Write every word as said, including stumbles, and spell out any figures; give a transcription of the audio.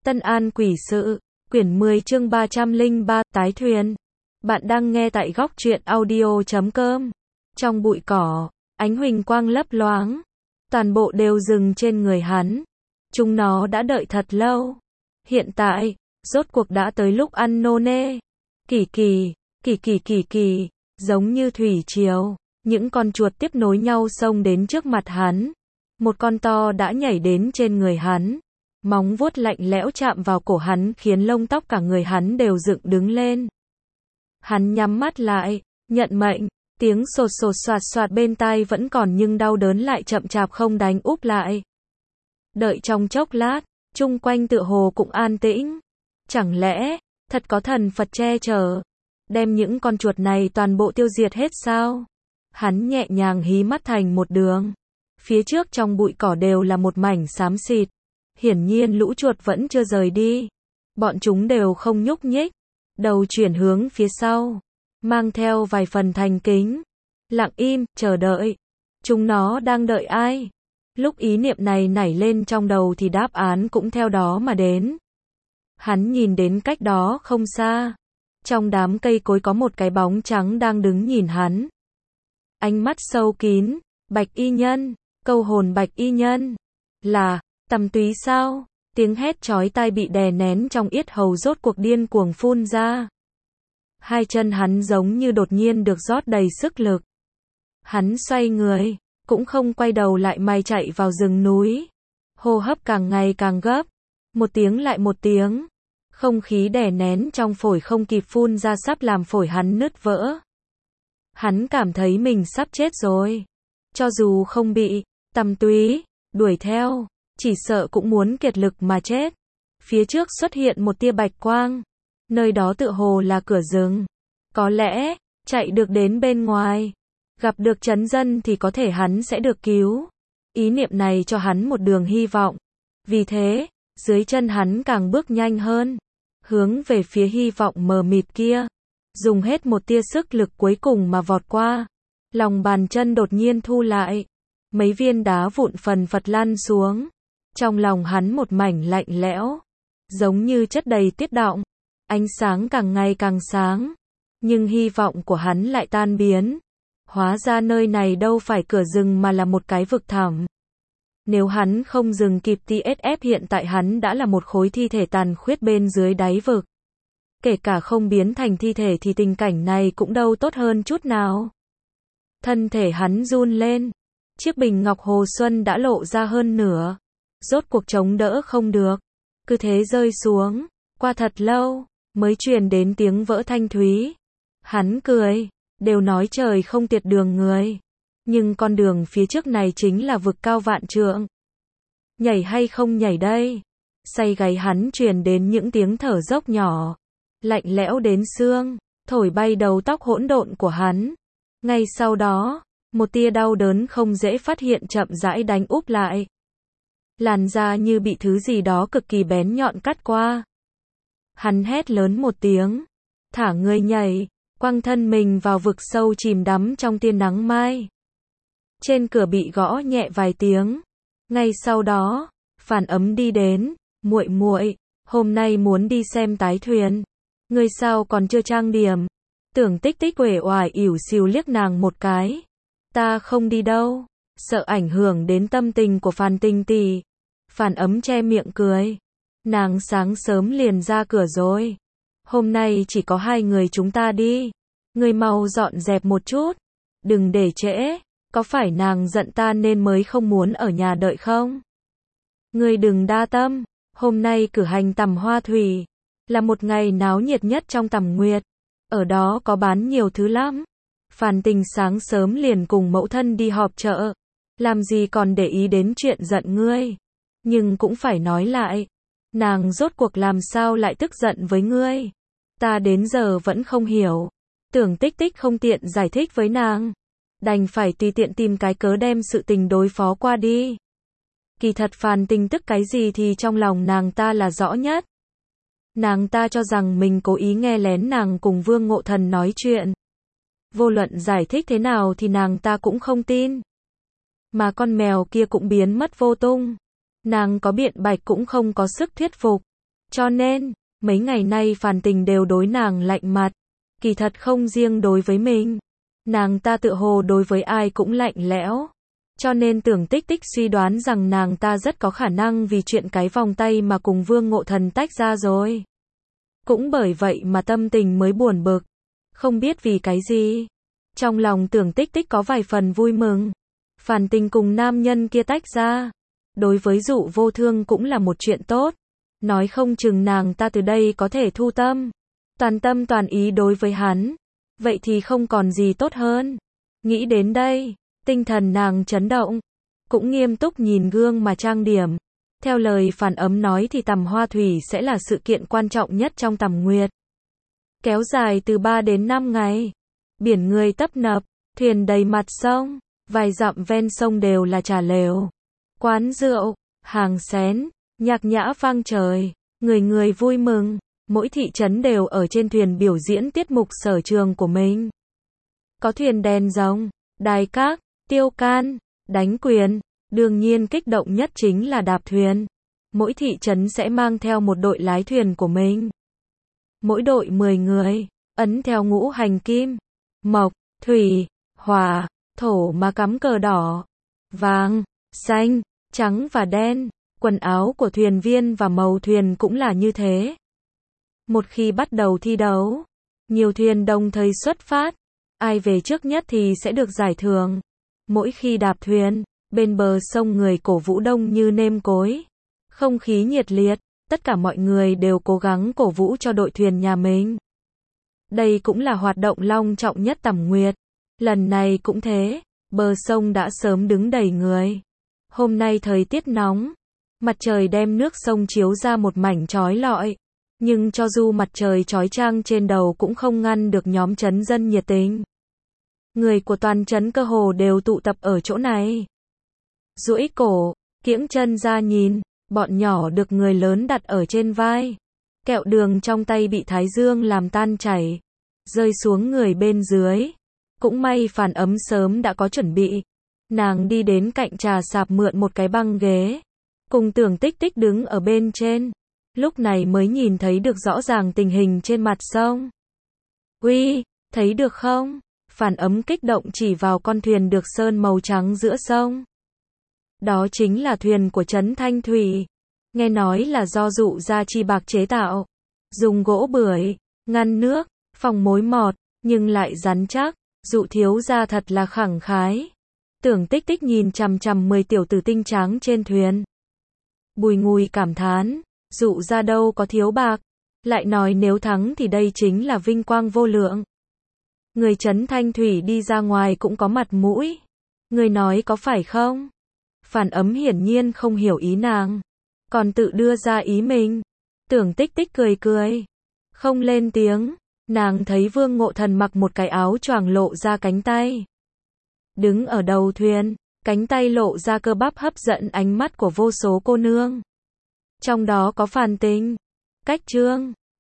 Tân An Quỷ Sự, quyển mười chương ba trăm lẻ ba, Tái Thuyền. Bạn đang nghe tại góc truyện audio chấm com. Trong bụi cỏ, ánh huỳnh quang lấp loáng. Toàn bộ đều dừng trên người hắn. Chúng nó đã đợi thật lâu. Hiện tại, rốt cuộc đã tới lúc ăn nô nê. Kỳ kỳ, kỳ kỳ kỳ kỳ, giống như thủy triều. Những con chuột tiếp nối nhau xông đến trước mặt hắn. Một con to đã nhảy đến trên người hắn. Móng vuốt lạnh lẽo chạm vào cổ hắn khiến lông tóc cả người hắn đều dựng đứng lên. Hắn nhắm mắt lại, nhận mệnh, tiếng sột sột soạt soạt bên tai vẫn còn nhưng đau đớn lại chậm chạp không đánh úp lại. Đợi trong chốc lát, chung quanh tựa hồ cũng an tĩnh. Chẳng lẽ, thật có thần Phật che chở, đem những con chuột này toàn bộ tiêu diệt hết sao? Hắn nhẹ nhàng hí mắt thành một đường. Phía trước trong bụi cỏ đều là một mảnh xám xịt. Hiển nhiên lũ chuột vẫn chưa rời đi. Bọn chúng đều không nhúc nhích. Đầu chuyển hướng phía sau. Mang theo vài phần thành kính. Lặng im, chờ đợi. Chúng nó đang đợi ai? Lúc ý niệm này nảy lên trong đầu thì đáp án cũng theo đó mà đến. Hắn nhìn đến cách đó không xa. Trong đám cây cối có một cái bóng trắng đang đứng nhìn hắn. Ánh mắt sâu kín. Bạch y nhân. Câu hồn bạch y nhân. Là Tầm Túy sao? Tiếng hét chói tai bị đè nén trong yết hầu rốt cuộc điên cuồng phun ra. Hai chân hắn giống như đột nhiên được rót đầy sức lực. Hắn xoay người, cũng không quay đầu lại mà chạy vào rừng núi. Hô hấp càng ngày càng gấp, một tiếng lại một tiếng. Không khí đè nén trong phổi không kịp phun ra sắp làm phổi hắn nứt vỡ. Hắn cảm thấy mình sắp chết rồi. Cho dù không bị Tầm Túy đuổi theo, chỉ sợ cũng muốn kiệt lực mà chết. Phía trước xuất hiện một tia bạch quang. Nơi đó tựa hồ là cửa rừng. Có lẽ, chạy được đến bên ngoài, gặp được trấn dân thì có thể hắn sẽ được cứu. Ý niệm này cho hắn một đường hy vọng. Vì thế, dưới chân hắn càng bước nhanh hơn. Hướng về phía hy vọng mờ mịt kia. Dùng hết một tia sức lực cuối cùng mà vọt qua. Lòng bàn chân đột nhiên thu lại. Mấy viên đá vụn phần phật lăn xuống. Trong lòng hắn một mảnh lạnh lẽo, giống như chất đầy tuyết đọng. Ánh sáng càng ngày càng sáng, nhưng hy vọng của hắn lại tan biến. Hóa ra nơi này đâu phải cửa rừng mà là một cái vực thẳm. Nếu hắn không dừng kịp tê ét ép hiện tại hắn đã là một khối thi thể tàn khuyết bên dưới đáy vực. Kể cả không biến thành thi thể thì tình cảnh này cũng đâu tốt hơn chút nào. Thân thể hắn run lên, chiếc bình ngọc hồ xuân đã lộ ra hơn nửa. Rốt cuộc chống đỡ không được, cứ thế rơi xuống. Qua thật lâu, mới truyền đến tiếng vỡ thanh thúy. Hắn cười, đều nói trời không tiệt đường người. Nhưng con đường phía trước này chính là vực cao vạn trượng. Nhảy hay không nhảy đây? Say gáy hắn truyền đến những tiếng thở dốc nhỏ. Lạnh lẽo đến xương, thổi bay đầu tóc hỗn độn của hắn. Ngay sau đó, một tia đau đớn không dễ phát hiện chậm rãi đánh úp lại. Làn da như bị thứ gì đó cực kỳ bén nhọn cắt qua. Hắn hét lớn một tiếng, thả người nhảy, quăng thân mình vào vực sâu chìm đắm trong tia nắng mai. Trên cửa bị gõ nhẹ vài tiếng. Ngay sau đó, Phản Ấm đi đến, "Muội muội, hôm nay muốn đi xem Tái Thuyền. Ngươi sao còn chưa trang điểm?" Tưởng Tích Tích uể oải ỉu xìu liếc nàng một cái. "Ta không đi đâu, sợ ảnh hưởng đến tâm tình của Phàn Tinh tỷ." Phản Ấm che miệng cười. "Nàng sáng sớm liền ra cửa rồi. Hôm nay chỉ có hai người chúng ta đi. Ngươi mau dọn dẹp một chút. Đừng để trễ. Có phải nàng giận ta nên mới không muốn ở nhà đợi không? Ngươi đừng đa tâm. Hôm nay cử hành tầm hoa thủy. Là một ngày náo nhiệt nhất trong tầm nguyệt. Ở đó có bán nhiều thứ lắm. Phàn Tình sáng sớm liền cùng mẫu thân đi họp chợ. Làm gì còn để ý đến chuyện giận ngươi. Nhưng cũng phải nói lại. Nàng rốt cuộc làm sao lại tức giận với ngươi? Ta đến giờ vẫn không hiểu." Tưởng Tích Tích không tiện giải thích với nàng. Đành phải tùy tiện tìm cái cớ đem sự tình đối phó qua đi. Kỳ thật Phàn Tình tức cái gì thì trong lòng nàng ta là rõ nhất. Nàng ta cho rằng mình cố ý nghe lén nàng cùng Vương Ngộ Thần nói chuyện. Vô luận giải thích thế nào thì nàng ta cũng không tin. Mà con mèo kia cũng biến mất vô tung. Nàng có biện bạch cũng không có sức thuyết phục. Cho nên, mấy ngày nay Phàn Tình đều đối nàng lạnh mặt. Kỳ thật không riêng đối với mình. Nàng ta tựa hồ đối với ai cũng lạnh lẽo. Cho nên Tưởng Tích Tích suy đoán rằng nàng ta rất có khả năng vì chuyện cái vòng tay mà cùng Vương Ngộ Thần tách ra rồi. Cũng bởi vậy mà tâm tình mới buồn bực. Không biết vì cái gì. Trong lòng Tưởng Tích Tích có vài phần vui mừng. Phàn Tình cùng nam nhân kia tách ra. Đối với Dụ Vô Thương cũng là một chuyện tốt. Nói không chừng nàng ta từ đây có thể thu tâm. Toàn tâm toàn ý đối với hắn. Vậy thì không còn gì tốt hơn. Nghĩ đến đây, tinh thần nàng chấn động. Cũng nghiêm túc nhìn gương mà trang điểm. Theo lời Phàn Ấm nói thì tằm hoa thủy sẽ là sự kiện quan trọng nhất trong tằm nguyệt. Kéo dài từ ba đến năm ngày. Biển người tấp nập, thuyền đầy mặt sông. Vài dặm ven sông đều là trà lều, quán rượu, hàng xén, nhạc nhã vang trời. Người người vui mừng. Mỗi thị trấn đều ở trên thuyền biểu diễn tiết mục sở trường của mình. Có thuyền đèn rồng, đài các, tiêu can, đánh quyền. Đương nhiên kích động nhất chính là đạp thuyền. Mỗi thị trấn sẽ mang theo một đội lái thuyền của mình. Mỗi đội mười người, ấn theo ngũ hành kim, mộc, thủy, hỏa, thổ mà cắm cờ đỏ, vàng, xanh, trắng và đen. Quần áo của thuyền viên và màu thuyền cũng là như thế. Một khi bắt đầu thi đấu, nhiều thuyền đồng thời xuất phát. Ai về trước nhất thì sẽ được giải thưởng. Mỗi khi đạp thuyền, bên bờ sông người cổ vũ đông như nêm cối. Không khí nhiệt liệt, tất cả mọi người đều cố gắng cổ vũ cho đội thuyền nhà mình. Đây cũng là hoạt động long trọng nhất tằm nguyệt. Lần này cũng thế, bờ sông đã sớm đứng đầy người. Hôm nay thời tiết nóng, mặt trời đem nước sông chiếu ra một mảnh chói lọi. Nhưng cho dù mặt trời chói chang trên đầu cũng không ngăn được nhóm trấn dân nhiệt tình. Người của toàn trấn cơ hồ đều tụ tập ở chỗ này. Duỗi cổ, kiễng chân ra nhìn, bọn nhỏ được người lớn đặt ở trên vai. Kẹo đường trong tay bị thái dương làm tan chảy, rơi xuống người bên dưới. Cũng may Phàn Ấm sớm đã có chuẩn bị. Nàng đi đến cạnh trà sạp mượn một cái băng ghế. Cùng Tưởng Tích Tích đứng ở bên trên. Lúc này mới nhìn thấy được rõ ràng tình hình trên mặt sông. Uy, thấy được không? Phàn Ấm kích động chỉ vào con thuyền được sơn màu trắng giữa sông. Đó chính là thuyền của trấn Thanh Thủy. Nghe nói là do Dụ gia chi bạc chế tạo. Dùng gỗ bưởi, ngăn nước, phòng mối mọt, nhưng lại rắn chắc. Dụ thiếu gia thật là khẳng khái. Tưởng Tích Tích nhìn chằm chằm mười tiểu tử tinh tráng trên thuyền. Bùi ngùi cảm thán. Dụ ra đâu có thiếu bạc. Lại nói nếu thắng thì đây chính là vinh quang vô lượng. Người trấn Thanh Thủy đi ra ngoài cũng có mặt mũi. Người nói có phải không? Phàn Ấm hiển nhiên không hiểu ý nàng. Còn tự đưa ra ý mình. Tưởng Tích Tích cười cười. Không lên tiếng. Nàng thấy Vương Ngộ Thần mặc một cái áo choàng lộ ra cánh tay. Đứng ở đầu thuyền. Cánh tay lộ ra cơ bắp hấp dẫn ánh mắt của vô số cô nương. Trong đó có Phàn Tình, Cách Trương,